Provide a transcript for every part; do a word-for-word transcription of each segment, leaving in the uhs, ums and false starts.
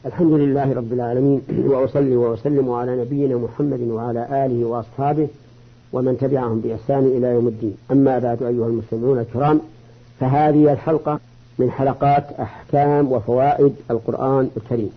الحمد لله رب العالمين، وأصلي وأسلم على نبينا محمد وعلى آله وأصحابه ومن تبعهم بإحسان إلى يوم الدين. أما بعد، أيها المستمعون الكرام، فهذه الحلقة من حلقات أحكام وفوائد القرآن الكريم.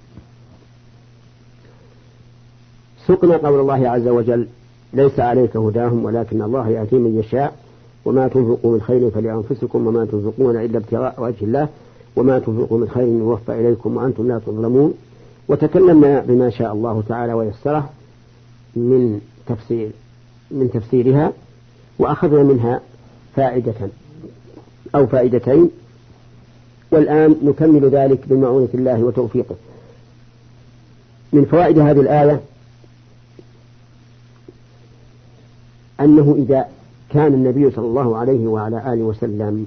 سقنا قول الله عز وجل: ليس عليك هداهم ولكن الله يهدي من يشاء وما تنفقوا من خير فلأنفسكم وما تنفقون إلا ابتغاء وجه الله وما تنفقوا من خير يوفى إليكم وأنتم لا تظلمون. وتكلمنا بما شاء الله تعالى ويسره من تفسير من تفسيرها، وأخذنا منها فائدة أو فائدتين، والآن نكمل ذلك بمعونة الله وتوفيقه. من فوائد هذه الآية أنه إذا كان النبي صلى الله عليه وعلى آله وسلم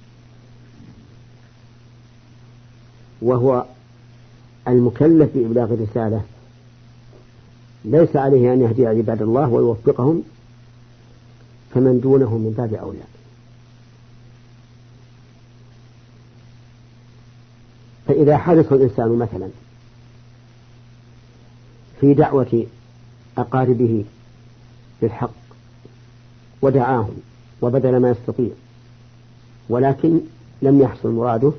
وهو المكلف بإبلاغ الرسالة ليس عليه أن يهدي عباد الله ويوفقهم، فمن دونه من باب أولى. فإذا حدث الإنسان مثلا في دعوة أقاربه بالحق ودعاهم وبذل ما يستطيع ولكن لم يحصل مراده،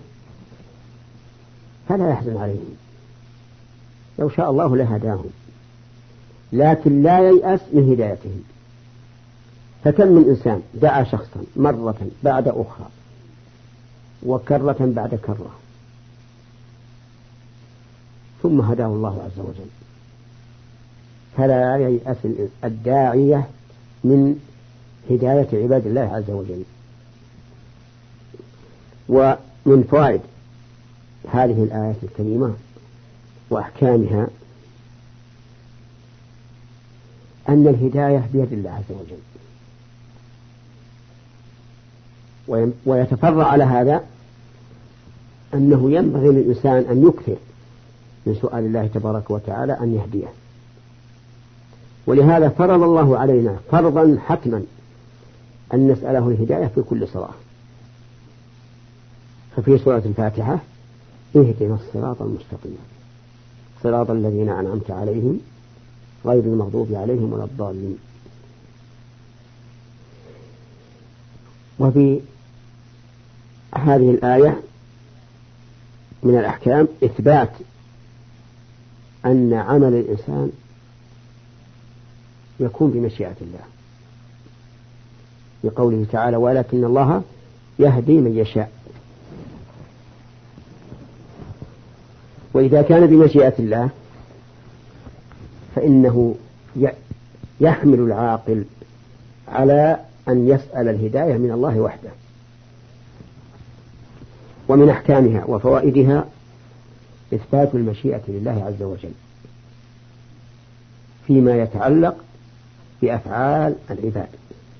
فلا يحزن عليهم، لو شاء الله لهداهم، لكن لا ييأس من هدايتهم. فكم من إنسان دعا شخصا مرة بعد أخرى وكرة بعد كرة ثم هداه الله عز وجل، فلا ييأس الداعية من هداية عباد الله عز وجل. ومن فوائد هذه الآية الكريمة وأحكامها أن الهداية بيد الله عز وجل، ويتفرع على هذا أنه ينبغي للإنسان أن يكثر من سؤال الله تبارك وتعالى أن يهديه. ولهذا فرض الله علينا فرضا حتما أن نسأله الهداية في كل صلاة. ففي سورة الفاتحة: اهدنا الصراط المستقيم صراط الذين أنعمت عليهم غير المغضوب عليهم ولا الضالين. وفي هذه الآية من الأحكام إثبات أن عمل الإنسان يكون بمشيئة الله، بقوله تعالى: ولكن الله يهدي من يشاء. وإذا كان بمشيئة الله فإنه يحمل العاقل على أن يسأل الهداية من الله وحده. ومن أحكامها وفوائدها إثبات المشيئة لله عز وجل فيما يتعلق بأفعال العباد.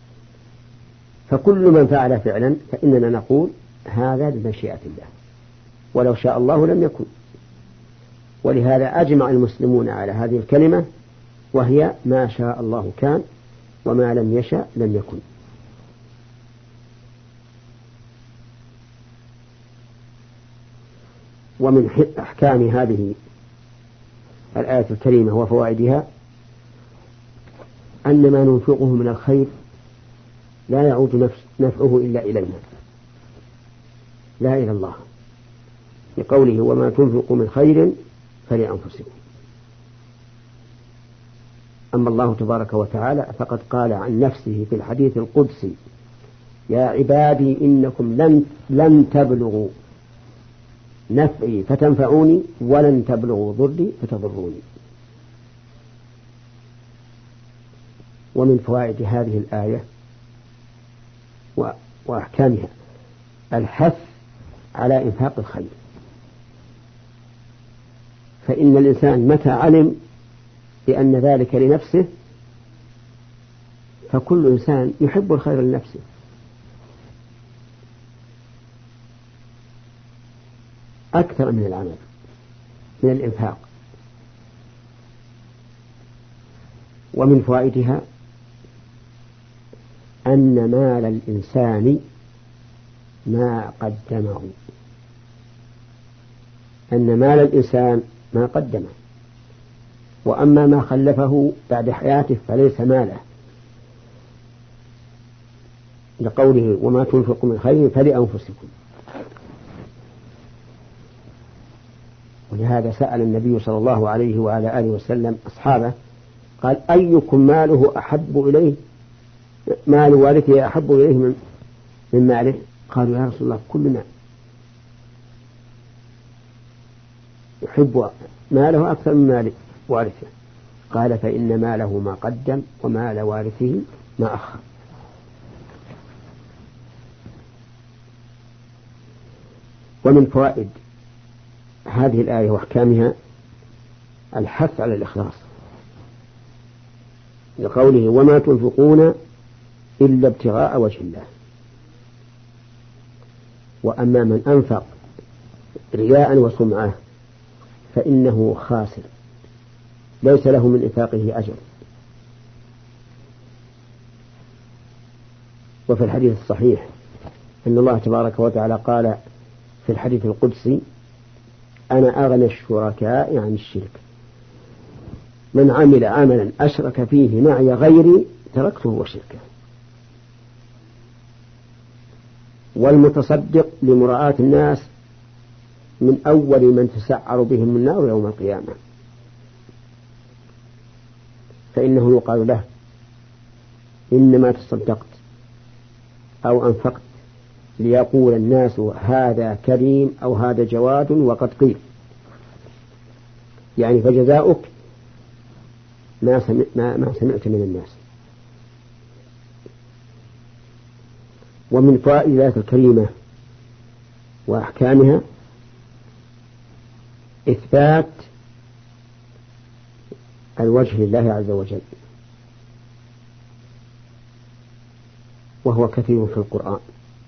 فكل من فعل فعلا فإننا نقول هذا بمشيئة الله، ولو شاء الله لم يكن. ولهذا أجمع المسلمون على هذه الكلمة، وهي: ما شاء الله كان وما لم يشاء لم يكن. ومن أحكام هذه الآية الكريمة وفوائدها أن ما ننفقه من الخير لا يعود نفعه إلا إلينا لا إلى الله، بقوله: وما تنفقوا من خير فلأنفسكم. أما الله تبارك وتعالى فقد قال عن نفسه في الحديث القدسي: يا عبادي إنكم لن, لن تبلغوا نفعي فتنفعوني ولن تبلغوا ضري فتضروني. ومن فوائد هذه الآية وأحكامها الحث على إنفاق الخير. فإن الإنسان متى علم بأن ذلك لنفسه، فكل إنسان يحب الخير لنفسه. أكثر من العمل من الإنفاق. ومن فوائدها أن مال الإنسان ما قدمه، أن مال الإنسان ما قدمه، وأما ما خلفه بعد حياته فليس ماله، لقوله وما تنفقوا من خير فلأنفسكم. ولهذا سأل النبي صلى الله عليه وعلى آله وسلم أصحابه قال أيكم ماله أحب إليه، مال والده أحب إليه من, من ماله؟ قالوا يا رسول الله كلنا يحب ماله أكثر من مال وارثه. قال فإن ماله ما قدم ومال وارثه ما أخر. ومن فوائد هذه الآية وأحكامها الحث على الإخلاص، لقوله وما تنفقون إلا ابتغاء وجه الله. وأما من أنفق رياء وسمعة فإنه خاسر ليس له من إنفاقه أجر. وفي الحديث الصحيح أن الله تبارك وتعالى قال في الحديث القدسي أنا أغنى الشركاء عن الشرك، من عمل عملا أشرك فيه معي غيري تركته وشركه. والمتصدق لمراعاة الناس من أول من تسعر بهم النار يوم القيامة، فإنه يقال له إنما تصدقت أو أنفقت ليقول الناس هذا كريم أو هذا جواد وقد قيل، يعني فجزاؤك ما ما سمعت من الناس. ومن فائدات الكريمة وأحكامها إثبات الوجه لله عز وجل، وهو كثير في القرآن،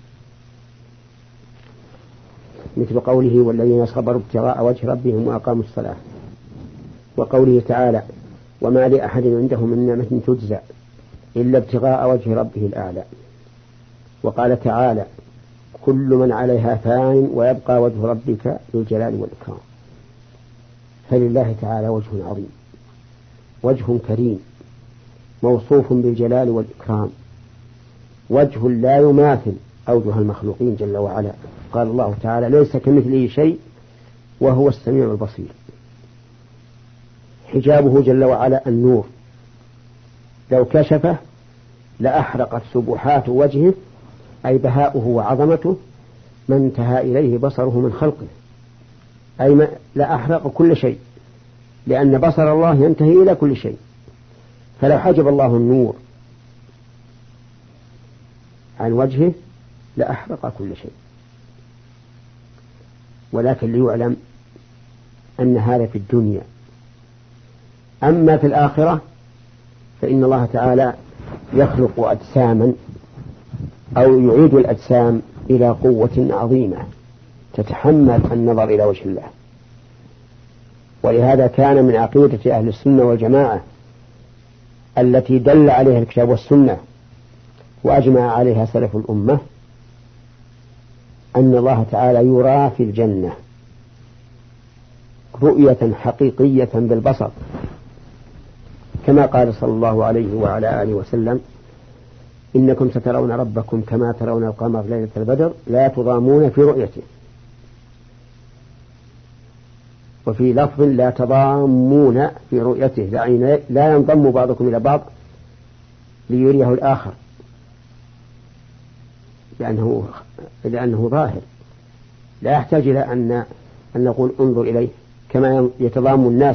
مثل قوله والذين صبروا ابتغاء وجه ربهم وأقاموا الصلاة، وقوله تعالى وما لأحد عنده من نعمة تجزى إلا ابتغاء وجه ربه الأعلى. وقال تعالى كل من عليها فان ويبقى وجه ربك ذو الجلال والإكرام. فلله تعالى وجه عظيم، وجه كريم موصوف بالجلال والإكرام، وجه لا يماثل أوجه المخلوقين جل وعلا. قال الله تعالى ليس كمثله شيء وهو السميع البصير. حجابه جل وعلا النور، لو كشفه لأحرقت سبحات وجهه أي بهاؤه وعظمته ما انتهى إليه بصره من خلقه، أي لأحرق كل شيء، لأن بصر الله ينتهي إلى كل شيء. فلو حجب الله النور عن وجهه لأحرق كل شيء. ولكن ليعلم أن هذا في الدنيا، أما في الآخرة فإن الله تعالى يخلق أجساما أو يعيد الأجسام إلى قوة عظيمة تتحمل النظر إلى وجه الله. ولهذا كان من عقيدة أهل السنة والجماعة التي دل عليها الكتاب والسنة وأجمع عليها سلف الأمة أن الله تعالى يرى في الجنة رؤية حقيقية بالبصر، كما قال صلى الله عليه وعلى آله وسلم إنكم سترون ربكم كما ترون القمر ليلة البدر لا تضامون في رؤيته. وفي لفظ لا تضامون في رؤيته، لا ينضم بعضكم إلى بعض ليريه الآخر، لأنه, لأنه ظاهر لا يحتاج إلى أن, أن نقول انظر إليه، كما يتضام الناس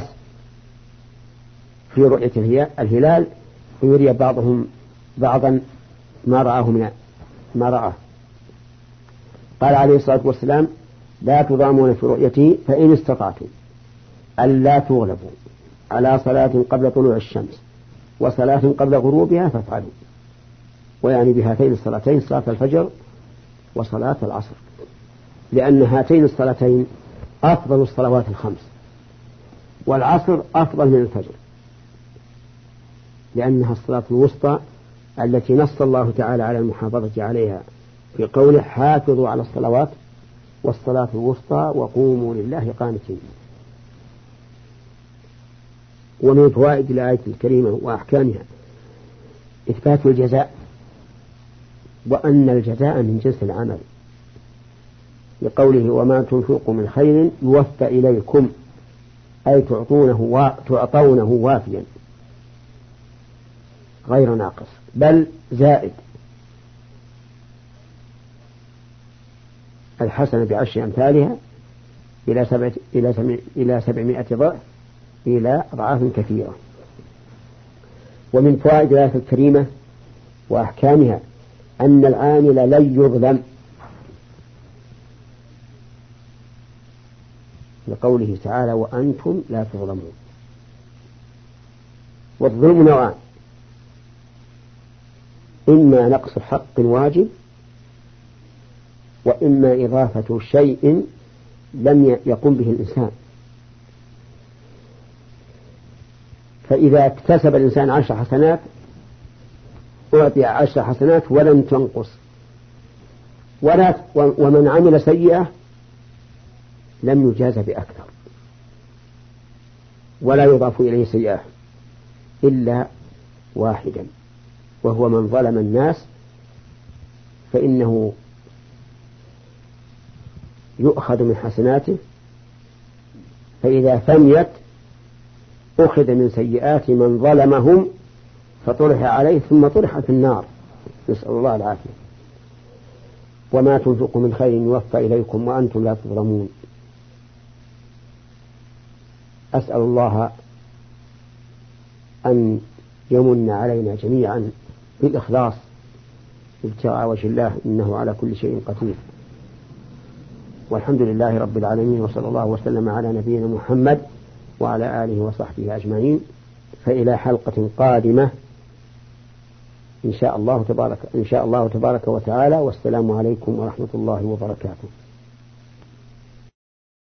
في رؤية الهلال ويري بعضهم بعضا ما رآه من ما رآه. قال عليه الصلاة والسلام لا تضامون في رؤيته فإن استطعتم ألا تغلبوا على صلاة قبل طلوع الشمس وصلاة قبل غروبها فافعلوا، ويعني بهاتين الصلاتين صلاة الفجر وصلاة العصر، لأن هاتين الصلاتين أفضل الصلوات الخمس، والعصر أفضل من الفجر لأنها الصلاة الوسطى التي نص الله تعالى على المحافظة عليها في قوله حافظوا على الصلوات والصلاة الوسطى وقوموا لله قانتين. ومن فوائد الآية الكريمة وأحكامها إثبات الجزاء، وأن الجزاء من جنس العمل، لقوله وما تنفقوا من خير يوفى إليكم، أي تعطونه تعطونه وافيا غير ناقص بل زائد. الحسنة بعشر أمثالها إلى سبعة إلى سبع إلى سبعمائة ضعف إلى أضعاف كثيرة. ومن فوائد الآية الكريمة وأحكامها أن العامل لن يظلم، لقوله تعالى وأنتم لا تظلمون. والظلم نوعان: إما نقص حق واجب، وإما إضافة شيء لم يقم به الإنسان. فإذا اكتسب الإنسان عشر حسنات أعطي عشر حسنات ولم تنقص، ولا ومن عمل سيئة لم يجاز بأكثر ولا يضاف إليه سيئة إلا واحدا، وهو من ظلم الناس، فإنه يؤخذ من حسناته، فإذا فنيت أخذ من سيئات من ظلمهم فطرح عليه ثم طرح في النار، نسأل الله العافية. وما تنفقوا من خير يوفى إليكم وأنتم لا تظلمون. أسأل الله أن يمن علينا جميعا بالإخلاص ابتغاء وجه الله، إنه على كل شيء قدير. والحمد لله رب العالمين، وصلى الله وسلم على نبينا محمد وعلى آله وصحبه أجمعين. فإلى حلقة قادمة إن شاء الله تبارك إن شاء الله تبارك وتعالى، والسلام عليكم ورحمة الله وبركاته.